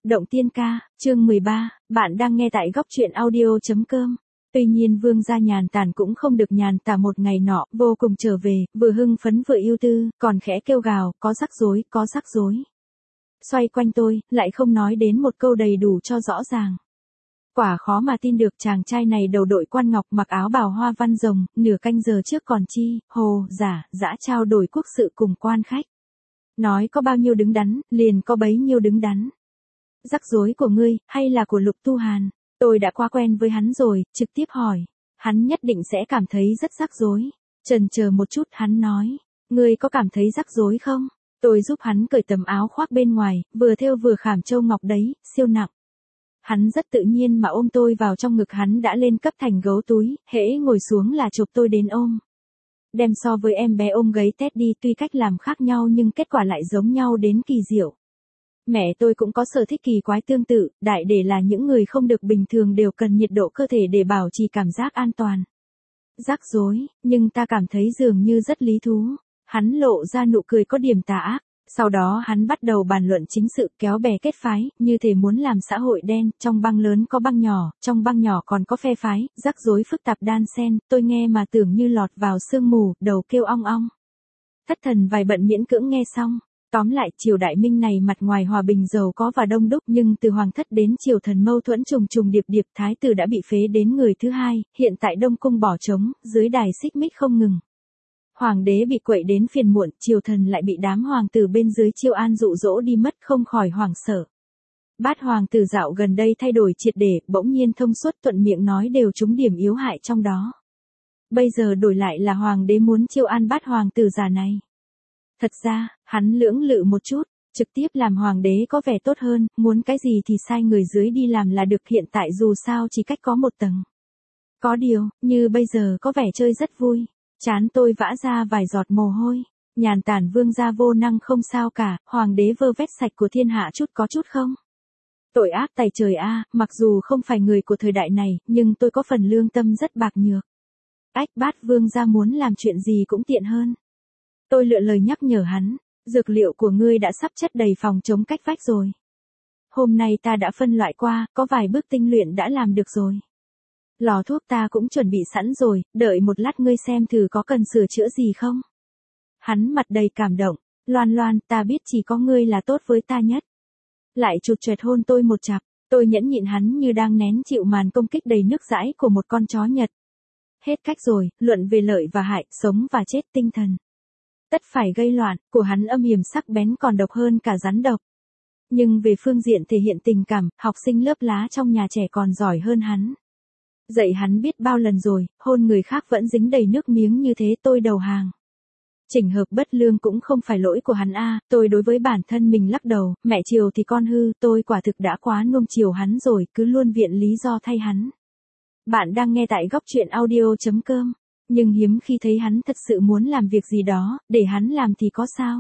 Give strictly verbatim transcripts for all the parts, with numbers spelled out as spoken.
Động Tiên Ca, chương mười ba, bạn đang nghe tại góc truyện audio.com. Tuy nhiên Vương gia nhàn tản cũng không được nhàn tả một ngày nọ, vô cùng trở về, vừa hưng phấn vừa ưu tư, còn khẽ kêu gào, có rắc rối, có rắc rối. Xoay quanh tôi, lại không nói đến một câu đầy đủ cho rõ ràng. Quả khó mà tin được chàng trai này đầu đội quan ngọc mặc áo bào hoa văn rồng, nửa canh giờ trước còn chi, hồ, giả, dã trao đổi quốc sự cùng quan khách. Nói có bao nhiêu đứng đắn, liền có bấy nhiêu đứng đắn. Rắc rối của ngươi, hay là của Lục Tu Hàn? Tôi đã quá quen với hắn rồi, trực tiếp hỏi. Hắn nhất định sẽ cảm thấy rất rắc rối. Chần chờ một chút hắn nói, ngươi có cảm thấy rắc rối không? Tôi giúp hắn cởi tấm áo khoác bên ngoài, vừa thêu vừa khảm châu ngọc đấy, siêu nặng. Hắn rất tự nhiên mà ôm tôi vào trong ngực, hắn đã lên cấp thành gấu túi, hễ ngồi xuống là chụp tôi đến ôm. Đem so với em bé ôm gáy Teddy, tuy cách làm khác nhau nhưng kết quả lại giống nhau đến kỳ diệu. Mẹ tôi cũng có sở thích kỳ quái tương tự, đại để là những người không được bình thường đều cần nhiệt độ cơ thể để bảo trì cảm giác an toàn. Rắc rối, nhưng ta cảm thấy dường như rất lý thú. Hắn lộ ra nụ cười có điểm tà ác. Sau đó hắn bắt đầu bàn luận chính sự, kéo bè kết phái, như thể muốn làm xã hội đen, trong băng lớn có băng nhỏ, trong băng nhỏ còn có phe phái, rắc rối phức tạp đan xen, tôi nghe mà tưởng như lọt vào sương mù, đầu kêu ong ong. Thất thần vài bận miễn cưỡng nghe xong. Tóm lại, triều Đại Minh này mặt ngoài hòa bình giàu có và đông đúc, nhưng từ hoàng thất đến triều thần mâu thuẫn trùng trùng điệp điệp, thái tử đã bị phế đến người thứ hai, hiện tại Đông cung bỏ trống, dưới đài xích mích không ngừng. Hoàng đế bị quậy đến phiền muộn, triều thần lại bị đám hoàng tử bên dưới chiêu an dụ dỗ đi mất, không khỏi hoảng sợ. Bát hoàng tử dạo gần đây thay đổi triệt để, bỗng nhiên thông suốt, thuận miệng nói đều trúng điểm yếu hại trong đó. Bây giờ đổi lại là hoàng đế muốn chiêu an bát hoàng tử già này. Thật ra, hắn lưỡng lự một chút, trực tiếp làm hoàng đế có vẻ tốt hơn, muốn cái gì thì sai người dưới đi làm là được, hiện tại dù sao chỉ cách có một tầng. Có điều, như bây giờ có vẻ chơi rất vui. Chán tôi vã ra vài giọt mồ hôi. Nhàn tản vương gia vô năng không sao cả, hoàng đế vơ vét sạch của thiên hạ chút có chút không? Tội ác tày trời a, mặc dù không phải người của thời đại này, nhưng tôi có phần lương tâm rất bạc nhược. Ách, bát vương gia muốn làm chuyện gì cũng tiện hơn. Tôi lựa lời nhắc nhở hắn, dược liệu của ngươi đã sắp chất đầy phòng chống cách vách rồi. Hôm nay ta đã phân loại qua, có vài bước tinh luyện đã làm được rồi. Lò thuốc ta cũng chuẩn bị sẵn rồi, đợi một lát ngươi xem thử có cần sửa chữa gì không. Hắn mặt đầy cảm động, Loan Loan, ta biết chỉ có ngươi là tốt với ta nhất. Lại chụt choẹt hôn tôi một chặp, tôi nhẫn nhịn hắn như đang nén chịu màn công kích đầy nước dãi của một con chó Nhật. Hết cách rồi, luận về lợi và hại, sống và chết tinh thần. Tất phải gây loạn, của hắn âm hiểm sắc bén còn độc hơn cả rắn độc. Nhưng về phương diện thể hiện tình cảm, học sinh lớp lá trong nhà trẻ còn giỏi hơn hắn. Dạy hắn biết bao lần rồi, hôn người khác vẫn dính đầy nước miếng như thế, tôi đầu hàng. Chỉnh hợp bất lương cũng không phải lỗi của hắn a, tôi đối với bản thân mình lắc đầu, mẹ chiều thì con hư, tôi quả thực đã quá nuông chiều hắn rồi, cứ luôn viện lý do thay hắn. Bạn đang nghe tại góc truyện audio.com. Nhưng hiếm khi thấy hắn thật sự muốn làm việc gì đó, để hắn làm thì có sao.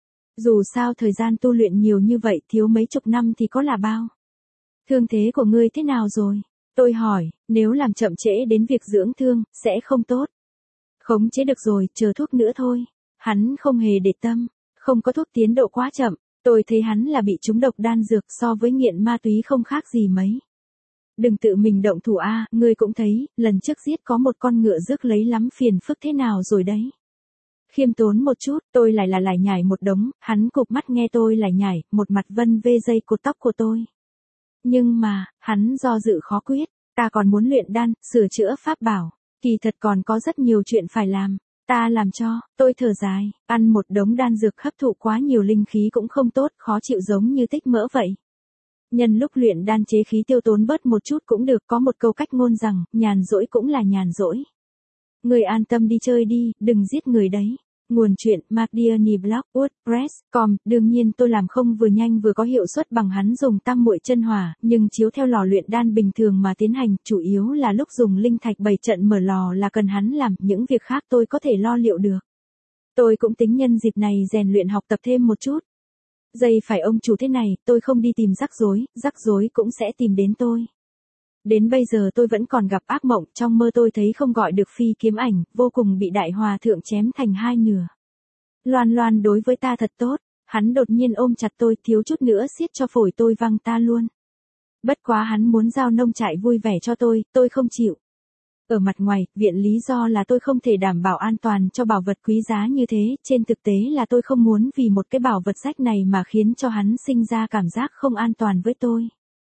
Dù sao thời gian tu luyện nhiều như vậy, thiếu mấy chục năm thì có là bao. Thương thế của ngươi thế nào rồi? Tôi hỏi, nếu làm chậm trễ đến việc dưỡng thương, sẽ không tốt. Khống chế được rồi, chờ thuốc nữa thôi. Hắn không hề để tâm, không có thuốc tiến độ quá chậm, tôi thấy hắn là bị trúng độc đan dược, so với nghiện ma túy không khác gì mấy. Đừng tự mình động thủ a, à, ngươi cũng thấy, lần trước giết có một con ngựa rước lấy lắm phiền phức thế nào rồi đấy. Khiêm tốn một chút, tôi lại là lải nhải một đống, hắn cụp mắt nghe tôi lải nhải, một mặt vân vê dây cột tóc của tôi. Nhưng mà, hắn do dự khó quyết, ta còn muốn luyện đan, sửa chữa pháp bảo, kỳ thật còn có rất nhiều chuyện phải làm, ta làm cho, tôi thở dài, ăn một đống đan dược hấp thụ quá nhiều linh khí cũng không tốt, khó chịu giống như tích mỡ vậy. Nhân lúc luyện đan chế khí tiêu tốn bớt một chút cũng được, có một câu cách ngôn rằng, nhàn rỗi cũng là nhàn rỗi. Người an tâm đi chơi đi, đừng giết người đấy. Nguồn truyện, Mardiani Blog, WordPress, com, đương nhiên tôi làm không vừa nhanh vừa có hiệu suất bằng hắn dùng tam muội chân hỏa, nhưng chiếu theo lò luyện đan bình thường mà tiến hành, chủ yếu là lúc dùng linh thạch bày trận mở lò là cần hắn làm, những việc khác tôi có thể lo liệu được. Tôi cũng tính nhân dịp này rèn luyện học tập thêm một chút. Dây phải ông chủ thế này, tôi không đi tìm rắc rối, rắc rối cũng sẽ tìm đến tôi. Đến bây giờ tôi vẫn còn gặp ác mộng, trong mơ tôi thấy không gọi được phi kiếm ảnh, vô cùng bị đại hòa thượng chém thành hai nửa. Loan Loan đối với ta thật tốt, Hắn đột nhiên ôm chặt tôi, thiếu chút nữa siết cho phổi tôi văng ta luôn. Bất quá hắn muốn giao nông trại vui vẻ cho tôi, tôi không chịu. Ở mặt ngoài, viện lý do là tôi không thể đảm bảo an toàn cho bảo vật quý giá như thế, trên thực tế là tôi không muốn vì một cái bảo vật rách này mà khiến cho hắn sinh ra cảm giác không an toàn với tôi.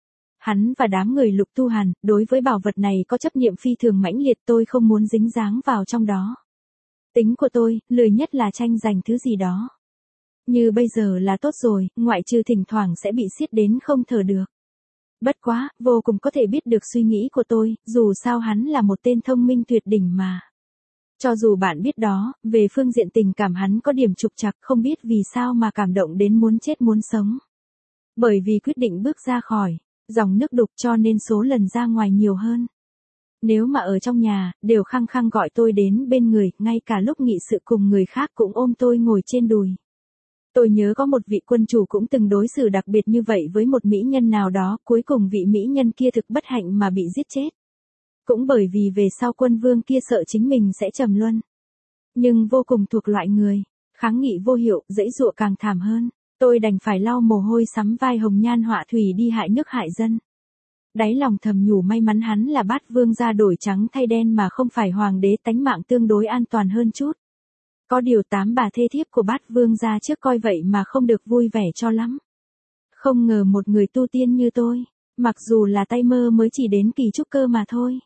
Hắn và đám người Lục Tu Hàn, đối với bảo vật này có chấp niệm phi thường mãnh liệt, tôi không muốn dính dáng vào trong đó. Tính của tôi, lười nhất là tranh giành thứ gì đó. Như bây giờ là tốt rồi, ngoại trừ thỉnh thoảng sẽ bị siết đến không thở được. Bất quá, vô cùng có thể biết được suy nghĩ của tôi, dù sao hắn là một tên thông minh tuyệt đỉnh mà. Cho dù bạn biết đó, về phương diện tình cảm hắn có điểm trục trặc, không biết vì sao mà cảm động đến muốn chết muốn sống. Bởi vì quyết định bước ra khỏi dòng nước đục cho nên số lần ra ngoài nhiều hơn. Nếu mà ở trong nhà, đều khăng khăng gọi tôi đến bên người, ngay cả lúc nghị sự cùng người khác cũng ôm tôi ngồi trên đùi. Tôi nhớ có một vị quân chủ cũng từng đối xử đặc biệt như vậy với một mỹ nhân nào đó, cuối cùng vị mỹ nhân kia thực bất hạnh mà bị giết chết. Cũng bởi vì về sau quân vương kia sợ chính mình sẽ trầm luân. Nhưng vô cùng thuộc loại người, kháng nghị vô hiệu, dãy dụa càng thảm hơn. Tôi đành phải lau mồ hôi sắm vai hồng nhan họa thủy đi hại nước hại dân. Đáy lòng thầm nhủ may mắn hắn là Bát Vương gia đổi trắng thay đen mà không phải hoàng đế, tánh mạng tương đối an toàn hơn chút. Có điều tám bà thê thiếp của Bát Vương gia trước coi vậy mà không được vui vẻ cho lắm. Không ngờ một người tu tiên như tôi, mặc dù là tay mơ mới chỉ đến kỳ trúc cơ mà thôi.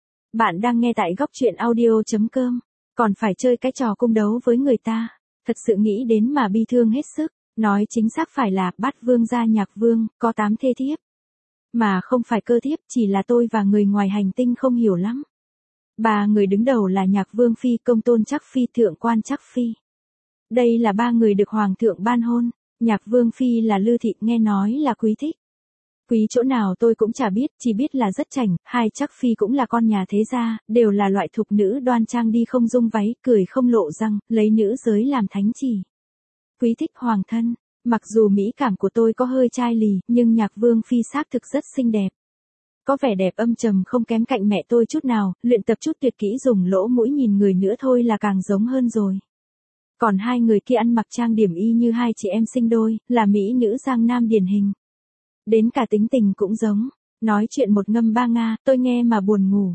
Bạn đang nghe tại góc truyện audio chấm com, còn phải chơi cái trò cung đấu với người ta, thật sự nghĩ đến mà bi thương hết sức. Nói chính xác phải là Bát Vương gia Nhạc Vương, có tám thê thiếp. Mà không phải cơ thiếp, chỉ là tôi và người ngoài hành tinh không hiểu lắm. Ba người đứng đầu là Nhạc Vương Phi, Công Tôn Trắc Phi, Thượng Quan Trắc Phi. Đây là ba người được Hoàng thượng ban hôn. Nhạc Vương Phi là Lư Thị, nghe nói là quý thích. Quý chỗ nào tôi cũng chả biết, chỉ biết là rất chảnh. Hai Trắc Phi cũng là con nhà thế gia, đều là loại thục nữ đoan trang, đi không dung váy, cười không lộ răng, lấy nữ giới làm thánh chỉ. Quý thích hoàng thân, mặc dù mỹ cảm của tôi có hơi chai lì, nhưng Nhạc Vương Phi xác thực rất xinh đẹp. Có vẻ đẹp âm trầm không kém cạnh mẹ tôi chút nào, luyện tập chút tuyệt kỹ dùng lỗ mũi nhìn người nữa thôi là càng giống hơn rồi. Còn hai người kia ăn mặc trang điểm y như hai chị em sinh đôi, là mỹ nữ giang nam điển hình. Đến cả tính tình cũng giống, nói chuyện một ngâm ba nga, tôi nghe mà buồn ngủ.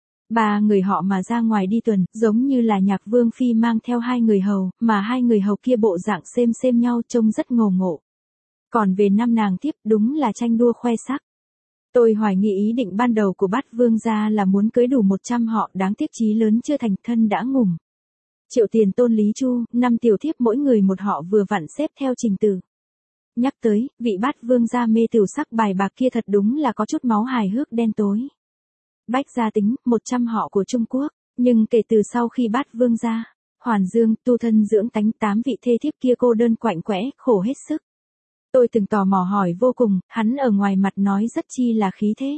Ba người họ mà ra ngoài đi tuần, giống như là Nhạc Vương Phi mang theo hai người hầu, mà hai người hầu kia bộ dạng xêm xêm nhau trông rất ngầu ngộ. Còn về năm nàng thiếp, đúng là tranh đua khoe sắc. Tôi hoài nghi ý định ban đầu của Bát Vương gia là muốn cưới đủ một trăm họ, đáng tiếc chí lớn chưa thành, thân đã ngủm. Triệu Tiền Tôn Lý Chu, năm tiểu thiếp mỗi người một họ vừa vặn xếp theo trình tự. Nhắc tới, vị Bát Vương gia mê tửu sắc bài bạc kia thật đúng là có chút máu hài hước đen tối. Bách gia tính, một trăm họ của Trung Quốc, nhưng kể từ sau khi Bát Vương gia, Hoàn Dương, tu thân dưỡng tánh, tám vị thê thiếp kia cô đơn quạnh quẽ, khổ hết sức. Tôi từng tò mò hỏi vô cùng, hắn ở ngoài mặt nói rất chi là khí thế.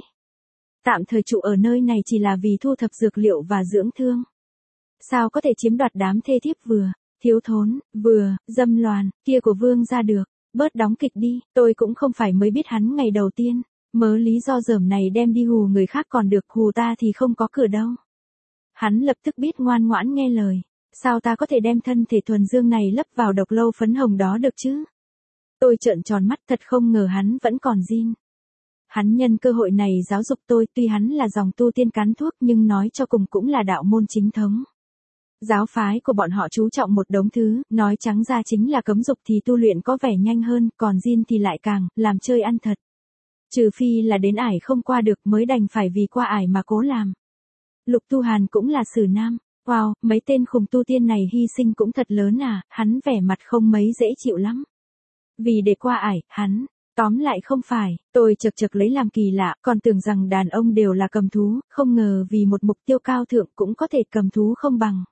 Tạm thời trụ ở nơi này chỉ là vì thu thập dược liệu và dưỡng thương. Sao có thể chiếm đoạt đám thê thiếp vừa, thiếu thốn, vừa, dâm loạn, kia của Vương gia được, bớt đóng kịch đi, tôi cũng không phải mới biết hắn ngày đầu tiên. Mớ lý do dởm này đem đi hù người khác còn được, hù ta thì không có cửa đâu. Hắn lập tức biết ngoan ngoãn nghe lời. Sao ta có thể đem thân thể thuần dương này lấp vào độc lâu phấn hồng đó được chứ? Tôi trợn tròn mắt, thật không ngờ hắn vẫn còn zin. Hắn nhân cơ hội này giáo dục tôi, tuy hắn là dòng tu tiên cán thuốc nhưng nói cho cùng cũng là đạo môn chính thống. Giáo phái của bọn họ chú trọng một đống thứ, nói trắng ra chính là cấm dục thì tu luyện có vẻ nhanh hơn, còn zin thì lại càng, làm chơi ăn thật. Trừ phi là đến ải không qua được mới đành phải vì qua ải mà cố làm. Lục Tu Hàn cũng là sử nam. Wow, mấy tên khùng tu tiên này hy sinh cũng thật lớn à, hắn vẻ mặt không mấy dễ chịu lắm. Vì để qua ải, hắn, tóm lại không phải, tôi chật chật lấy làm kỳ lạ, còn tưởng rằng đàn ông đều là cầm thú, không ngờ vì một mục tiêu cao thượng cũng có thể cầm thú không bằng.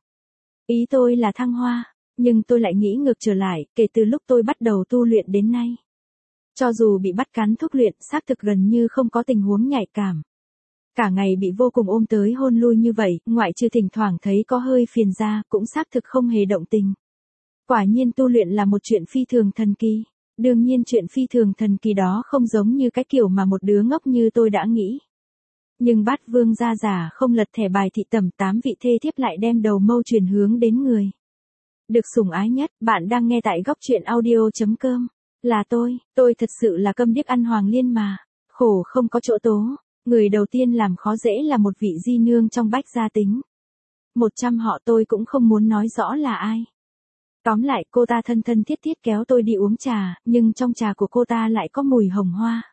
Ý tôi là thăng hoa, nhưng tôi lại nghĩ ngược trở lại, kể từ lúc tôi bắt đầu tu luyện đến nay. Cho dù bị bắt cắn thuốc luyện, xác thực gần như không có tình huống nhạy cảm. Cả ngày bị vô cùng ôm tới hôn lui như vậy, ngoại trừ thỉnh thoảng thấy có hơi phiền ra, cũng xác thực không hề động tình. Quả nhiên tu luyện là một chuyện phi thường thần kỳ. Đương nhiên chuyện phi thường thần kỳ đó không giống như cái kiểu mà một đứa ngốc như tôi đã nghĩ. Nhưng Bát Vương gia giả không lật thẻ bài thị tẩm, tám vị thê thiếp lại đem đầu mâu truyền hướng đến người. được sủng ái nhất, bạn đang nghe tại góc truyện audio.com. Là tôi, tôi thật sự là câm điếc ăn hoàng liên mà. Khổ không có chỗ tố. Người đầu tiên làm khó dễ là một vị di nương trong Bách gia tính. Một trăm họ tôi cũng không muốn nói rõ là ai. Tóm lại cô ta thân thân thiết thiết kéo tôi đi uống trà, nhưng trong trà của cô ta lại có mùi hồng hoa.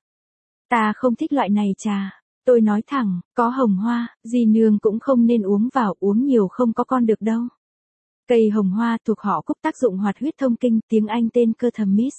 Ta không thích loại này trà. Tôi nói thẳng, có hồng hoa, di nương cũng không nên uống vào, uống nhiều không có con được đâu. Cây hồng hoa thuộc họ cúc, tác dụng hoạt huyết thông kinh, tiếng Anh tên cơ thầm mist.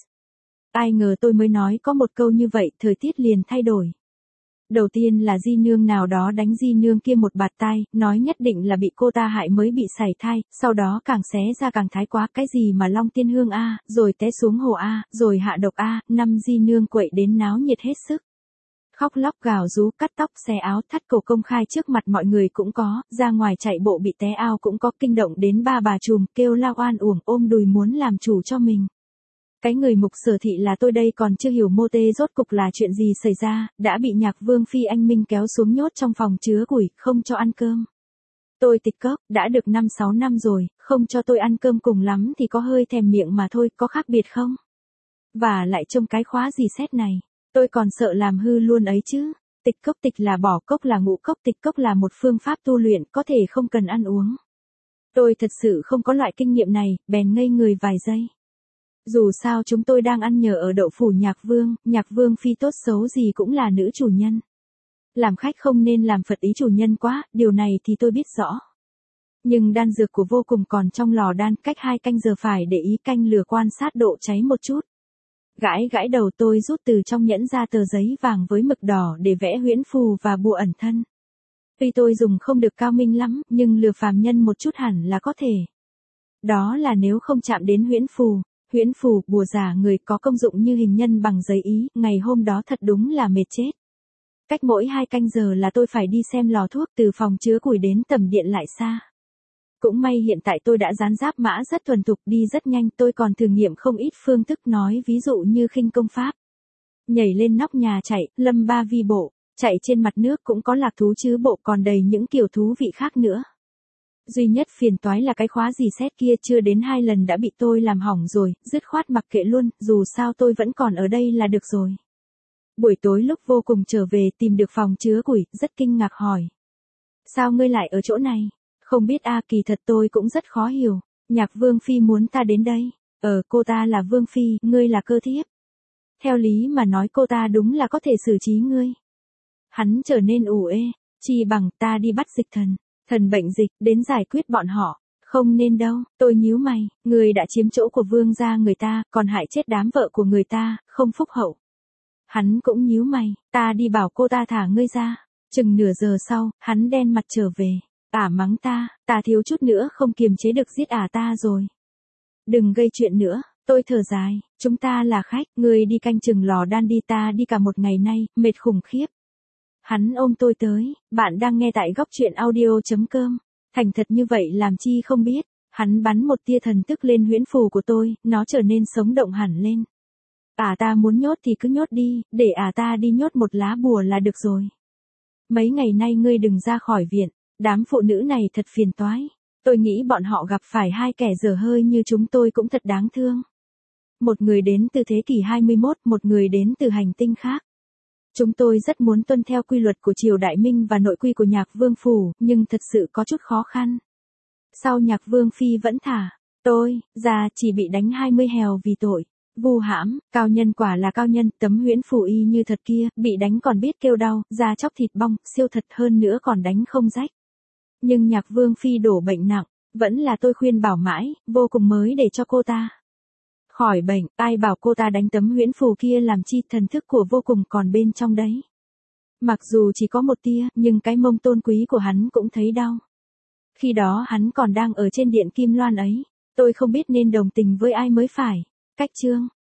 Ai ngờ tôi mới nói có một câu như vậy, thời tiết liền thay đổi. Đầu tiên là di nương nào đó đánh di nương kia một bạt tai, nói nhất định là bị cô ta hại mới bị sảy thai, sau đó càng xé ra càng thái quá, cái gì mà long tiên hương a, rồi té xuống hồ a, rồi hạ độc a, năm di nương quậy đến náo nhiệt hết sức. Khóc lóc gào rú, cắt tóc, xé áo, thắt cổ công khai trước mặt mọi người cũng có, ra ngoài chạy bộ bị té ao cũng có, kinh động đến ba bà trùm, kêu la oan uổng, ôm đùi muốn làm chủ cho mình. Cái người mục sở thị là tôi đây còn chưa hiểu mô tê rốt cục là chuyện gì xảy ra, đã bị Nhạc Vương Phi anh Minh kéo xuống nhốt trong phòng chứa củi, không cho ăn cơm. Tôi tịch cốc, đã được năm sáu năm rồi, không cho tôi ăn cơm cùng lắm thì có hơi thèm miệng mà thôi, có khác biệt không? Và lại trông cái khóa gì xét này. Tôi còn sợ làm hư luôn ấy chứ. Tịch cốc, tịch là bỏ cốc là ngũ cốc, tịch cốc là một phương pháp tu luyện, có thể không cần ăn uống. Tôi thật sự không có loại kinh nghiệm này, bèn ngây người vài giây. Dù sao chúng tôi đang ăn nhờ ở đậu phủ Nhạc Vương, Nhạc Vương Phi tốt xấu gì cũng là nữ chủ nhân. Làm khách không nên làm phật ý chủ nhân quá, điều này thì tôi biết rõ. Nhưng đan dược của vô cùng còn trong lò đan, cách hai canh giờ phải để ý canh lửa quan sát độ cháy một chút. Gãi gãi đầu, tôi rút từ trong nhẫn ra tờ giấy vàng với mực đỏ để vẽ huyễn phù và bùa ẩn thân. Tuy tôi dùng không được cao minh lắm, nhưng lừa phàm nhân một chút hẳn là có thể. Đó là nếu không chạm đến huyễn phù, huyễn phù, bùa giả người có công dụng như hình nhân bằng giấy ý, ngày hôm đó thật đúng là mệt chết. Cách mỗi hai canh giờ là tôi phải đi xem lò thuốc, từ phòng chứa củi đến tầm điện lại xa. Cũng may hiện tại tôi đã dán giáp mã rất thuần thục, đi rất nhanh, tôi còn thử nghiệm không ít phương thức nói, ví dụ như khinh công pháp. Nhảy lên nóc nhà chạy, lâm ba vi bộ, chạy trên mặt nước cũng có lạc thú chứ bộ, còn đầy những kiểu thú vị khác nữa. Duy nhất phiền toái là cái khóa gì xét kia chưa đến hai lần đã bị tôi làm hỏng rồi, dứt khoát mặc kệ luôn, dù sao tôi vẫn còn ở đây là được rồi. Buổi tối lúc vô cùng trở về tìm được phòng chứa củi, rất kinh ngạc hỏi. Sao ngươi lại ở chỗ này? Không biết a, kỳ thật tôi cũng rất khó hiểu. Nhạc Vương Phi muốn ta đến đây. Ờ, cô ta là Vương Phi, ngươi là cơ thiếp. Theo lý mà nói cô ta đúng là có thể xử trí ngươi. Hắn trở nên ủ ê, chi bằng ta đi bắt dịch thần, thần bệnh dịch, đến giải quyết bọn họ. Không nên đâu, tôi nhíu mày, người đã chiếm chỗ của vương gia người ta, còn hại chết đám vợ của người ta, không phúc hậu. Hắn cũng nhíu mày, ta đi bảo cô ta thả ngươi ra. Chừng nửa giờ sau, hắn đen mặt trở về. Ả mắng ta, ta thiếu chút nữa không kiềm chế được giết ả ta rồi. Đừng gây chuyện nữa, tôi thở dài, chúng ta là khách, ngươi đi canh chừng lò đan đi, ta đi cả một ngày nay, mệt khủng khiếp. Hắn ôm tôi tới, bạn đang nghe tại góc truyện audio.com. Thành thật như vậy làm chi không biết, hắn bắn một tia thần tức lên huyễn phù của tôi, nó trở nên sống động hẳn lên. Ả ta muốn nhốt thì cứ nhốt đi, để ả ta đi nhốt một lá bùa là được rồi. Mấy ngày nay ngươi đừng ra khỏi viện. Đám phụ nữ này thật phiền toái. Tôi nghĩ bọn họ gặp phải hai kẻ dở hơi như chúng tôi cũng thật đáng thương. Một người đến từ thế kỷ hai mươi mốt, một người đến từ hành tinh khác. Chúng tôi rất muốn tuân theo quy luật của triều Đại Minh và nội quy của Nhạc Vương Phủ, nhưng thật sự có chút khó khăn. Sau Nhạc Vương Phi vẫn thả tôi ra, chỉ bị đánh hai mươi hèo vì tội vu hãm. Cao nhân quả là cao nhân, tấm huyễn phù y như thật kia, bị đánh còn biết kêu đau, da chóc thịt bong, siêu thật hơn nữa còn đánh không rách. Nhưng Nhạc Vương Phi đổ bệnh nặng, vẫn là tôi khuyên bảo mãi, vô cùng mới để cho cô ta khỏi bệnh. Ai bảo cô ta đánh tấm huyễn phù kia làm chi, thần thức của vô cùng còn bên trong đấy. Mặc dù chỉ có một tia, nhưng cái mông tôn quý của hắn cũng thấy đau. Khi đó hắn còn đang ở trên điện Kim Loan ấy, tôi không biết nên đồng tình với ai mới phải. Cách chương